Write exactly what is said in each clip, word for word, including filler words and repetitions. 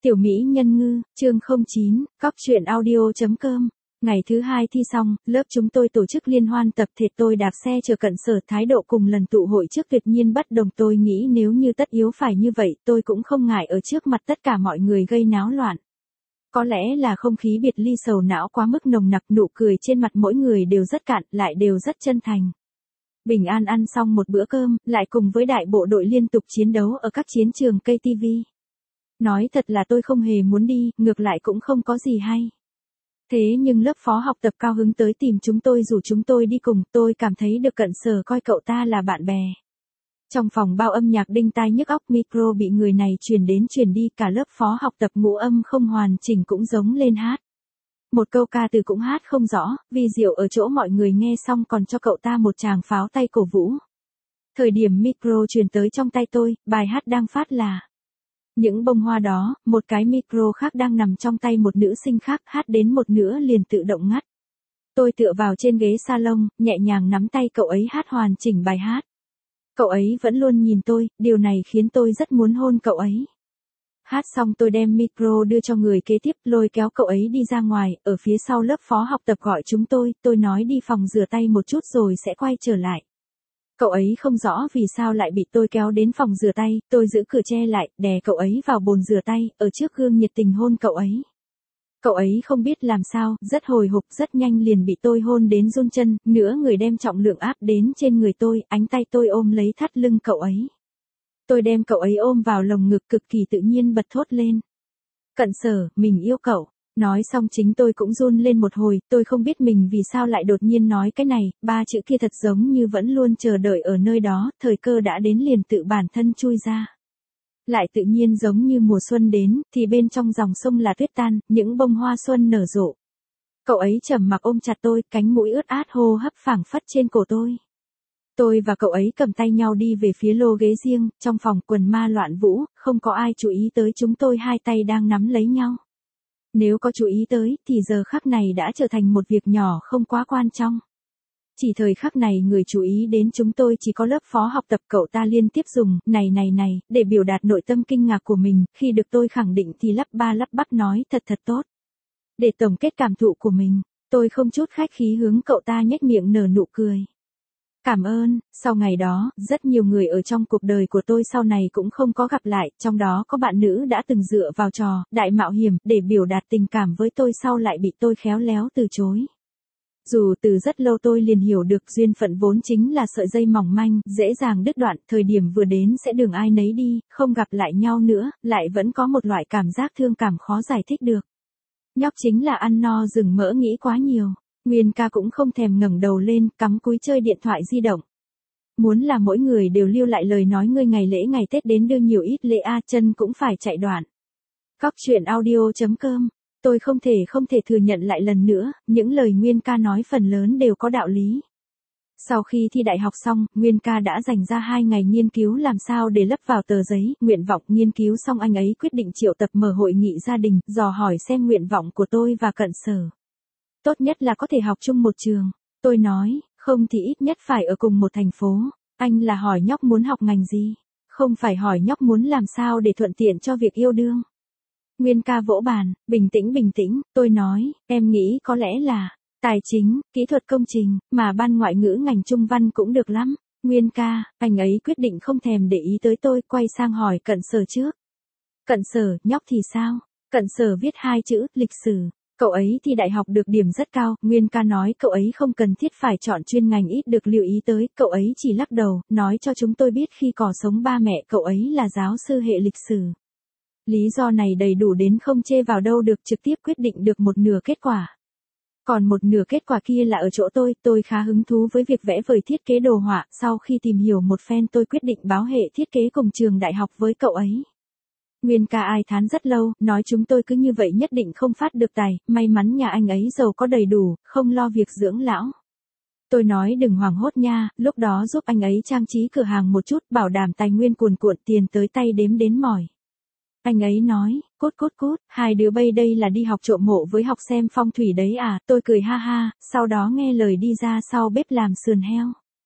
Tiểu Mỹ Nhân Ngư, chương không chín, cóc truyện audio chấm com. Ngày thứ hai thi xong, lớp chúng tôi tổ chức liên hoan tập thể, tôi đạp xe chờ Cận Sở, thái độ cùng lần tụ hội trước tuyệt nhiên bất đồng. Tôi nghĩ nếu như tất yếu phải như vậy, tôi cũng không ngại ở trước mặt tất cả mọi người gây náo loạn. Có lẽ là không khí biệt ly sầu não quá mức nồng nặc, nụ cười trên mặt mỗi người đều rất cạn, lại đều rất chân thành. Bình an ăn xong một bữa cơm, lại cùng với đại bộ đội liên tục chiến đấu ở các chiến trường ca tê vê. Nói thật là tôi không hề muốn đi, ngược lại cũng không có gì hay. Thế nhưng lớp phó học tập cao hứng tới tìm chúng tôi rủ chúng tôi đi cùng, tôi cảm thấy được Cận Sở coi cậu ta là bạn bè. Trong phòng bao âm nhạc đinh tai nhức óc, micro bị người này truyền đến truyền đi, cả lớp phó học tập ngũ âm không hoàn chỉnh cũng giống lên hát. Một câu ca từ cũng hát không rõ, vì diệu ở chỗ mọi người nghe xong còn cho cậu ta một tràng pháo tay cổ vũ. Thời điểm micro truyền tới trong tay tôi, bài hát đang phát là Những bông hoa đó, một cái micro khác đang nằm trong tay một nữ sinh khác, hát đến một nửa liền tự động ngắt. Tôi tựa vào trên ghế salon, nhẹ nhàng nắm tay cậu ấy hát hoàn chỉnh bài hát. Cậu ấy vẫn luôn nhìn tôi, điều này khiến tôi rất muốn hôn cậu ấy. Hát xong tôi đem micro đưa cho người kế tiếp, lôi kéo cậu ấy đi ra ngoài, ở phía sau lớp phó học tập gọi chúng tôi, tôi nói đi phòng rửa tay một chút rồi sẽ quay trở lại. Cậu ấy không rõ vì sao lại bị tôi kéo đến phòng rửa tay, tôi giữ cửa che lại, đè cậu ấy vào bồn rửa tay, ở trước gương nhiệt tình hôn cậu ấy. Cậu ấy không biết làm sao, rất hồi hộp, rất nhanh liền bị tôi hôn đến run chân, nửa người đem trọng lượng áp đến trên người tôi, ánh tay tôi ôm lấy thắt lưng cậu ấy. Tôi đem cậu ấy ôm vào lồng ngực, cực kỳ tự nhiên bật thốt lên. Cận Sở, mình yêu cậu. Nói xong chính tôi cũng run lên một hồi, tôi không biết mình vì sao lại đột nhiên nói cái này, ba chữ kia thật giống như vẫn luôn chờ đợi ở nơi đó, thời cơ đã đến liền tự bản thân chui ra. Lại tự nhiên giống như mùa xuân đến, thì bên trong dòng sông là tuyết tan, những bông hoa xuân nở rộ. Cậu ấy trầm mặc ôm chặt tôi, cánh mũi ướt át hô hấp phảng phất trên cổ tôi. Tôi và cậu ấy cầm tay nhau đi về phía lô ghế riêng, trong phòng quần ma loạn vũ, không có ai chú ý tới chúng tôi hai tay đang nắm lấy nhau. Nếu có chú ý tới, thì giờ khắc này đã trở thành một việc nhỏ không quá quan trọng. Chỉ thời khắc này người chú ý đến chúng tôi chỉ có lớp phó học tập, cậu ta liên tiếp dùng, này này này, để biểu đạt nội tâm kinh ngạc của mình, khi được tôi khẳng định thì lắp ba lắp bắp nói thật thật tốt. Để tổng kết cảm thụ của mình, tôi không chút khách khí hướng cậu ta nhếch miệng nở nụ cười. Cảm ơn, sau ngày đó, rất nhiều người ở trong cuộc đời của tôi sau này cũng không có gặp lại, trong đó có bạn nữ đã từng dựa vào trò, đại mạo hiểm, để biểu đạt tình cảm với tôi sau lại bị tôi khéo léo từ chối. Dù từ rất lâu tôi liền hiểu được duyên phận vốn chính là sợi dây mỏng manh, dễ dàng đứt đoạn, thời điểm vừa đến sẽ đường ai nấy đi, không gặp lại nhau nữa, lại vẫn có một loại cảm giác thương cảm khó giải thích được. Nhóc chính là ăn no rừng mỡ nghĩ quá nhiều. Nguyên ca cũng không thèm ngẩng đầu lên, cắm cúi chơi điện thoại di động. Muốn là mỗi người đều lưu lại lời nói ngươi ngày lễ ngày Tết đến đưa nhiều ít lễ a, chân cũng phải chạy đoạn. Cóc truyện audio chấm com. Tôi không thể không thể thừa nhận lại lần nữa, những lời Nguyên ca nói phần lớn đều có đạo lý. Sau khi thi đại học xong, Nguyên ca đã dành ra hai ngày nghiên cứu làm sao để lấp vào tờ giấy, nguyện vọng. Nghiên cứu xong anh ấy quyết định triệu tập mở hội nghị gia đình, dò hỏi xem nguyện vọng của tôi và Cận Sở. Tốt nhất là có thể học chung một trường. Tôi nói, không thì ít nhất phải ở cùng một thành phố. Anh là hỏi nhóc muốn học ngành gì? Không phải hỏi nhóc muốn làm sao để thuận tiện cho việc yêu đương. Nguyên ca vỗ bàn, bình tĩnh bình tĩnh, tôi nói, em nghĩ có lẽ là tài chính, kỹ thuật công trình, mà ban ngoại ngữ ngành trung văn cũng được lắm. Nguyên ca, anh ấy quyết định không thèm để ý tới tôi, quay sang hỏi Cận Sở trước. Cận Sở, nhóc thì sao? Cận Sở viết hai chữ, lịch sử. Cậu ấy thì đại học được điểm rất cao, Nguyên ca nói cậu ấy không cần thiết phải chọn chuyên ngành ít được lưu ý tới, cậu ấy chỉ lắc đầu, nói cho chúng tôi biết khi còn sống ba mẹ cậu ấy là giáo sư hệ lịch sử. Lý do này đầy đủ đến không chê vào đâu được, trực tiếp quyết định được một nửa kết quả. Còn một nửa kết quả kia là ở chỗ tôi, tôi khá hứng thú với việc vẽ vời thiết kế đồ họa, sau khi tìm hiểu một phen tôi quyết định báo hệ thiết kế cùng trường đại học với cậu ấy. Nguyên ca ai thán rất lâu, nói chúng tôi cứ như vậy nhất định không phát được tài, may mắn nhà anh ấy giàu có đầy đủ, không lo việc dưỡng lão. Tôi nói đừng hoảng hốt nha, lúc đó giúp anh ấy trang trí cửa hàng một chút, bảo đảm tài nguyên cuồn cuộn, tiền tới tay đếm đến mỏi. Anh ấy nói, cốt cốt cốt, hai đứa bay đây là đi học trộm mộ với học xem phong thủy đấy à, tôi cười ha ha, sau đó nghe lời đi ra sau bếp làm sườn heo.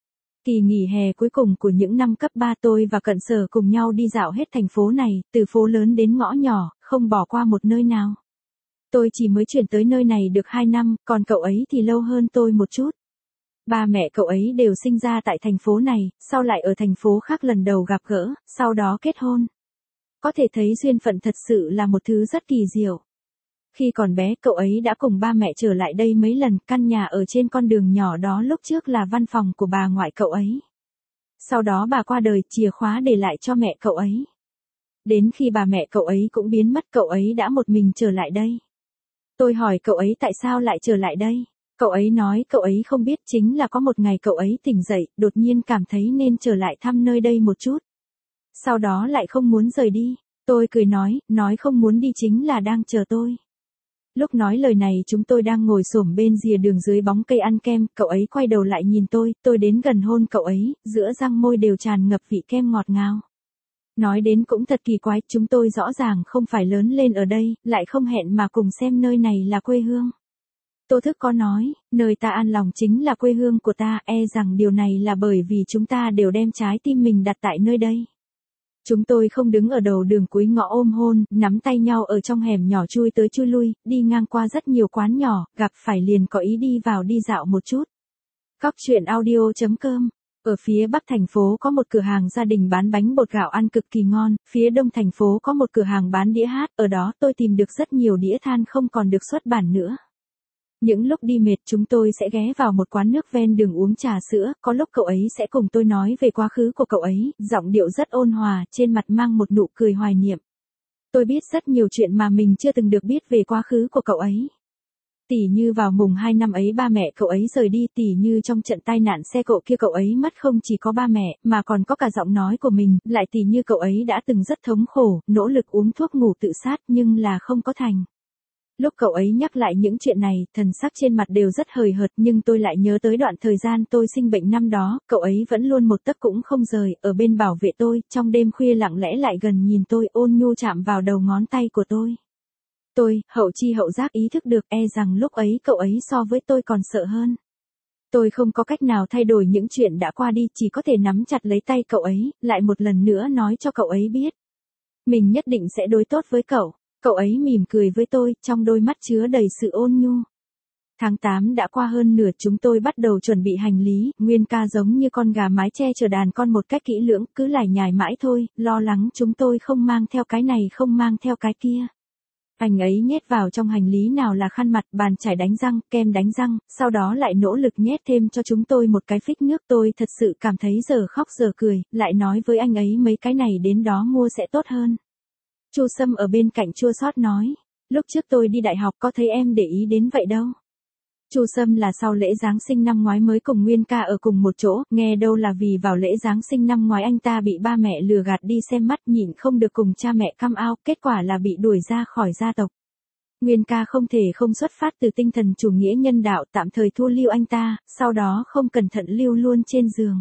Kỳ nghỉ hè cuối cùng của những năm cấp ba tôi và Cận Sở cùng nhau đi dạo hết thành phố này, từ phố lớn đến ngõ nhỏ, không bỏ qua một nơi nào. Tôi chỉ mới chuyển tới nơi này được hai năm, còn cậu ấy thì lâu hơn tôi một chút. Ba mẹ cậu ấy đều sinh ra tại thành phố này, sau lại ở thành phố khác lần đầu gặp gỡ, sau đó kết hôn. Có thể thấy duyên phận thật sự là một thứ rất kỳ diệu. Khi còn bé, cậu ấy đã cùng ba mẹ trở lại đây mấy lần, căn nhà ở trên con đường nhỏ đó lúc trước là văn phòng của bà ngoại cậu ấy. Sau đó bà qua đời, chìa khóa để lại cho mẹ cậu ấy. Đến khi bà mẹ cậu ấy cũng biến mất, cậu ấy đã một mình trở lại đây. Tôi hỏi cậu ấy tại sao lại trở lại đây. Cậu ấy nói cậu ấy không biết, chính là có một ngày cậu ấy tỉnh dậy, đột nhiên cảm thấy nên trở lại thăm nơi đây một chút. Sau đó lại không muốn rời đi. Tôi cười nói, nói không muốn đi chính là đang chờ tôi. Lúc nói lời này chúng tôi đang ngồi xổm bên rìa đường dưới bóng cây ăn kem, cậu ấy quay đầu lại nhìn tôi, tôi đến gần hôn cậu ấy, giữa răng môi đều tràn ngập vị kem ngọt ngào. Nói đến cũng thật kỳ quái, chúng tôi rõ ràng không phải lớn lên ở đây, lại không hẹn mà cùng xem nơi này là quê hương. Tô Thức có nói, nơi ta an lòng chính là quê hương của ta, e rằng điều này là bởi vì chúng ta đều đem trái tim mình đặt tại nơi đây. Chúng tôi không đứng ở đầu đường cuối ngõ ôm hôn, nắm tay nhau ở trong hẻm nhỏ chui tới chui lui, đi ngang qua rất nhiều quán nhỏ, gặp phải liền có ý đi vào đi dạo một chút. Cóc truyện audio chấm com. Ở phía bắc thành phố có một cửa hàng gia đình bán bánh bột gạo ăn cực kỳ ngon, phía đông thành phố có một cửa hàng bán đĩa hát, ở đó tôi tìm được rất nhiều đĩa than không còn được xuất bản nữa. Những lúc đi mệt chúng tôi sẽ ghé vào một quán nước ven đường uống trà sữa, có lúc cậu ấy sẽ cùng tôi nói về quá khứ của cậu ấy, giọng điệu rất ôn hòa, trên mặt mang một nụ cười hoài niệm. Tôi biết rất nhiều chuyện mà mình chưa từng được biết về quá khứ của cậu ấy. Tỉ như vào mùng hai năm ấy ba mẹ cậu ấy rời đi, tỉ như trong trận tai nạn xe cộ kia cậu ấy mất không chỉ có ba mẹ, mà còn có cả giọng nói của mình, lại tỉ như cậu ấy đã từng rất thống khổ, nỗ lực uống thuốc ngủ tự sát nhưng là không có thành. Lúc cậu ấy nhắc lại những chuyện này, thần sắc trên mặt đều rất hời hợt, nhưng tôi lại nhớ tới đoạn thời gian tôi sinh bệnh năm đó, cậu ấy vẫn luôn một tấc cũng không rời, ở bên bảo vệ tôi, trong đêm khuya lặng lẽ lại gần nhìn tôi, ôn nhu chạm vào đầu ngón tay của tôi. Tôi, hậu chi hậu giác ý thức được, e rằng lúc ấy cậu ấy so với tôi còn sợ hơn. Tôi không có cách nào thay đổi những chuyện đã qua đi, chỉ có thể nắm chặt lấy tay cậu ấy, lại một lần nữa nói cho cậu ấy biết. Mình nhất định sẽ đối tốt với cậu. Cậu ấy mỉm cười với tôi, trong đôi mắt chứa đầy sự ôn nhu. Tháng tám đã qua hơn nửa, chúng tôi bắt đầu chuẩn bị hành lý, Nguyên ca giống như con gà mái che chở đàn con một cách kỹ lưỡng, cứ lải nhải mãi thôi, lo lắng chúng tôi không mang theo cái này không mang theo cái kia. Anh ấy nhét vào trong hành lý nào là khăn mặt, bàn chải đánh răng, kem đánh răng, sau đó lại nỗ lực nhét thêm cho chúng tôi một cái phích nước. Tôi thật sự cảm thấy giờ khóc giờ cười, lại nói với anh ấy mấy cái này đến đó mua sẽ tốt hơn. Chu Sâm ở bên cạnh chua xót nói, lúc trước tôi đi đại học có thấy em để ý đến vậy đâu. Chu Sâm là sau lễ Giáng sinh năm ngoái mới cùng Nguyên ca ở cùng một chỗ, nghe đâu là vì vào lễ Giáng sinh năm ngoái anh ta bị ba mẹ lừa gạt đi xem mắt, nhịn không được cùng cha mẹ come out, kết quả là bị đuổi ra khỏi gia tộc. Nguyên ca không thể không xuất phát từ tinh thần chủ nghĩa nhân đạo, tạm thời thu lưu anh ta, sau đó không cẩn thận lưu luôn trên giường.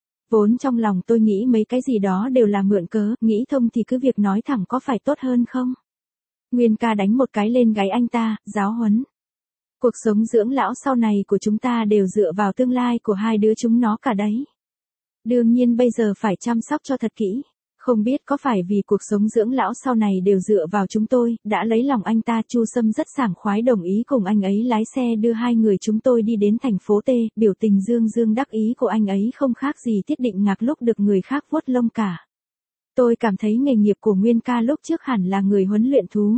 Vốn trong lòng tôi nghĩ mấy cái gì đó đều là mượn cớ, nghĩ thông thì cứ việc nói thẳng có phải tốt hơn không? Nguyên ca đánh một cái lên gáy anh ta, giáo huấn. Cuộc sống dưỡng lão sau này của chúng ta đều dựa vào tương lai của hai đứa chúng nó cả đấy. Đương nhiên bây giờ phải chăm sóc cho thật kỹ. Không biết có phải vì cuộc sống dưỡng lão sau này đều dựa vào chúng tôi, đã lấy lòng anh ta. Chu Sâm rất sảng khoái đồng ý cùng anh ấy lái xe đưa hai người chúng tôi đi đến thành phố T, biểu tình dương dương đắc ý của anh ấy không khác gì Tiết Định Ngạc lúc được người khác vuốt lông cả. Tôi cảm thấy nghề nghiệp của Nguyên ca lúc trước hẳn là người huấn luyện thú.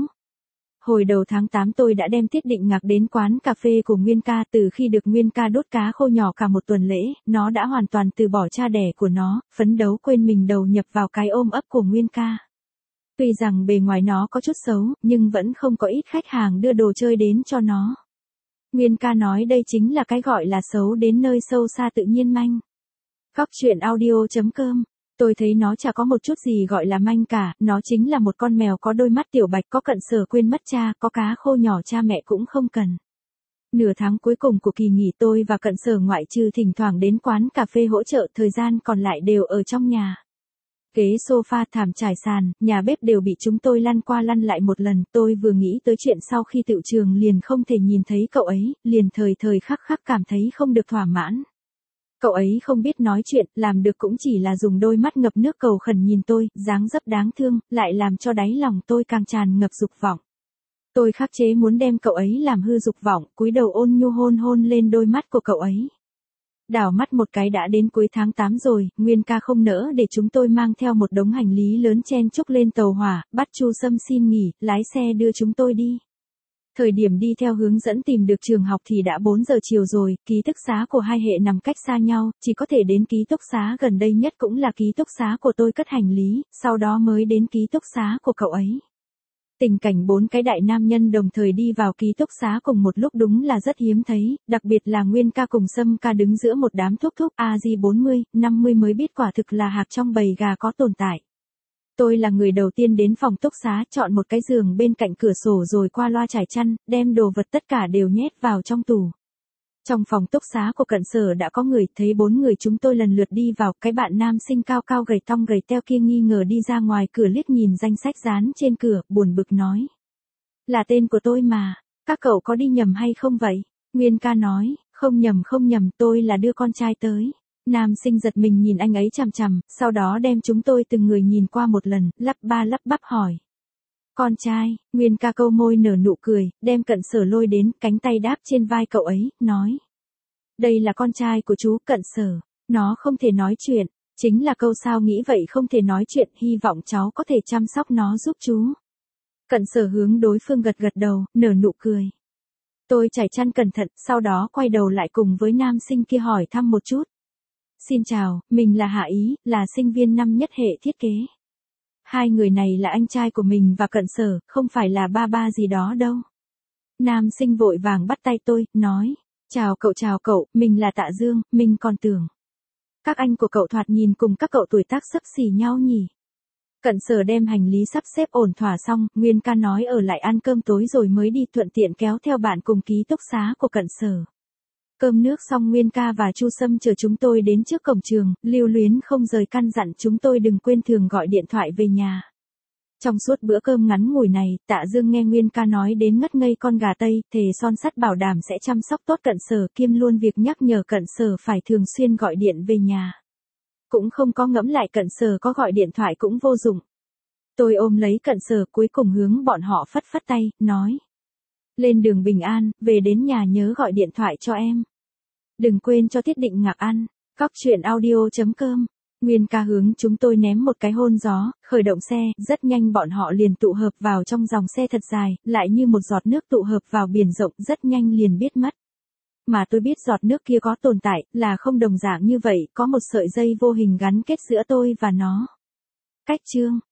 Hồi đầu tháng tám tôi đã đem Tiết Định Ngạc đến quán cà phê của Nguyên ca, từ khi được Nguyên ca đốt cá khô nhỏ cả một tuần lễ, nó đã hoàn toàn từ bỏ cha đẻ của nó, phấn đấu quên mình đầu nhập vào cái ôm ấp của Nguyên ca. Tuy rằng bề ngoài nó có chút xấu, nhưng vẫn không có ít khách hàng đưa đồ chơi đến cho nó. Nguyên ca nói đây chính là cái gọi là xấu đến nơi sâu xa tự nhiên manh. Cóc truyện audio chấm com. Tôi thấy nó chả có một chút gì gọi là manh cả, nó chính là một con mèo có đôi mắt tiểu bạch, có Cận Sở quên mất cha, có cá khô nhỏ cha mẹ cũng không cần. Nửa tháng cuối cùng của kỳ nghỉ tôi và Cận Sở ngoại trừ thỉnh thoảng đến quán cà phê hỗ trợ, thời gian còn lại đều ở trong nhà. Ghế sofa, thảm trải sàn, nhà bếp đều bị chúng tôi lăn qua lăn lại một lần. Tôi vừa nghĩ tới chuyện sau khi tựu trường liền không thể nhìn thấy cậu ấy, liền thời thời khắc khắc cảm thấy không được thỏa mãn. Cậu ấy không biết nói chuyện, làm được cũng chỉ là dùng đôi mắt ngập nước cầu khẩn nhìn tôi, dáng dấp đáng thương, lại làm cho đáy lòng tôi càng tràn ngập dục vọng. Tôi khắc chế muốn đem cậu ấy làm hư dục vọng, cúi đầu ôn nhu hôn hôn lên đôi mắt của cậu ấy. Đảo mắt một cái đã đến cuối tháng tám rồi, Nguyên ca không nỡ để chúng tôi mang theo một đống hành lý lớn chen chúc lên tàu hỏa, bắt Chu Sâm xin nghỉ, lái xe đưa chúng tôi đi. Thời điểm đi theo hướng dẫn tìm được trường học thì đã bốn giờ chiều rồi, ký túc xá của hai hệ nằm cách xa nhau, chỉ có thể đến ký túc xá gần đây nhất cũng là ký túc xá của tôi cất hành lý, sau đó mới đến ký túc xá của cậu ấy. Tình cảnh bốn cái đại nam nhân đồng thời đi vào ký túc xá cùng một lúc đúng là rất hiếm thấy, đặc biệt là Nguyên ca cùng Sâm ca đứng giữa một đám thúc thúc a gi bốn mươi, năm mươi mới biết quả thực là hạc trong bầy gà có tồn tại. Tôi là người đầu tiên đến phòng túc xá, chọn một cái giường bên cạnh cửa sổ rồi qua loa trải chăn, đem đồ vật tất cả đều nhét vào trong tủ. Trong phòng túc xá của Cận Sở đã có người, thấy bốn người chúng tôi lần lượt đi vào, cái bạn nam sinh cao cao gầy tong gầy teo kia nghi ngờ đi ra ngoài cửa liếc nhìn danh sách dán trên cửa, buồn bực nói. Là tên của tôi mà, các cậu có đi nhầm hay không vậy? Nguyên ca nói, không nhầm không nhầm, tôi là đưa con trai tới. Nam sinh giật mình nhìn anh ấy chằm chằm, sau đó đem chúng tôi từng người nhìn qua một lần, lắp ba lắp bắp hỏi. Con trai, Nguyên ca câu môi nở nụ cười, đem Cận Sở lôi đến, cánh tay đáp trên vai cậu ấy, nói. Đây là con trai của chú Cận Sở, nó không thể nói chuyện, chính là câu sao nghĩ vậy không thể nói chuyện, hy vọng cháu có thể chăm sóc nó giúp chú. Cận Sở hướng đối phương gật gật đầu, nở nụ cười. Tôi trải chăn cẩn thận, sau đó quay đầu lại cùng với nam sinh kia hỏi thăm một chút. Xin chào, mình là Hạ Ý, là sinh viên năm nhất hệ thiết kế. Hai người này là anh trai của mình và Cận Sở, không phải là ba ba gì đó đâu. Nam sinh vội vàng bắt tay tôi, nói. Chào cậu chào cậu, mình là Tạ Dương, mình còn tưởng. Các anh của cậu thoạt nhìn cùng các cậu tuổi tác xấp xỉ nhau nhỉ. Cận Sở đem hành lý sắp xếp ổn thỏa xong, Nguyên ca nói ở lại ăn cơm tối rồi mới đi, thuận tiện kéo theo bạn cùng ký túc xá của Cận Sở. Cơm nước xong Nguyên ca và Chu Sâm chờ chúng tôi đến trước cổng trường, lưu luyến không rời căn dặn chúng tôi đừng quên thường gọi điện thoại về nhà. Trong suốt bữa cơm ngắn ngủi này, Tạ Dương nghe Nguyên ca nói đến ngất ngây con gà Tây, thề son sắt bảo đảm sẽ chăm sóc tốt Cận Sở, kiêm luôn việc nhắc nhở Cận Sở phải thường xuyên gọi điện về nhà. Cũng không có ngẫm lại Cận Sở có gọi điện thoại cũng vô dụng. Tôi ôm lấy Cận Sở cuối cùng hướng bọn họ phất phất tay, nói. Lên đường bình an, về đến nhà nhớ gọi điện thoại cho em. Đừng quên cho Thiết Định Ngạc ăn. Góc truyện audio chấm com. Nguyên ca hướng chúng tôi ném một cái hôn gió, khởi động xe, rất nhanh bọn họ liền tụ hợp vào trong dòng xe thật dài, lại như một giọt nước tụ hợp vào biển rộng, rất nhanh liền biết mất. Mà tôi biết giọt nước kia có tồn tại, là không đồng dạng như vậy, có một sợi dây vô hình gắn kết giữa tôi và nó. Cách chương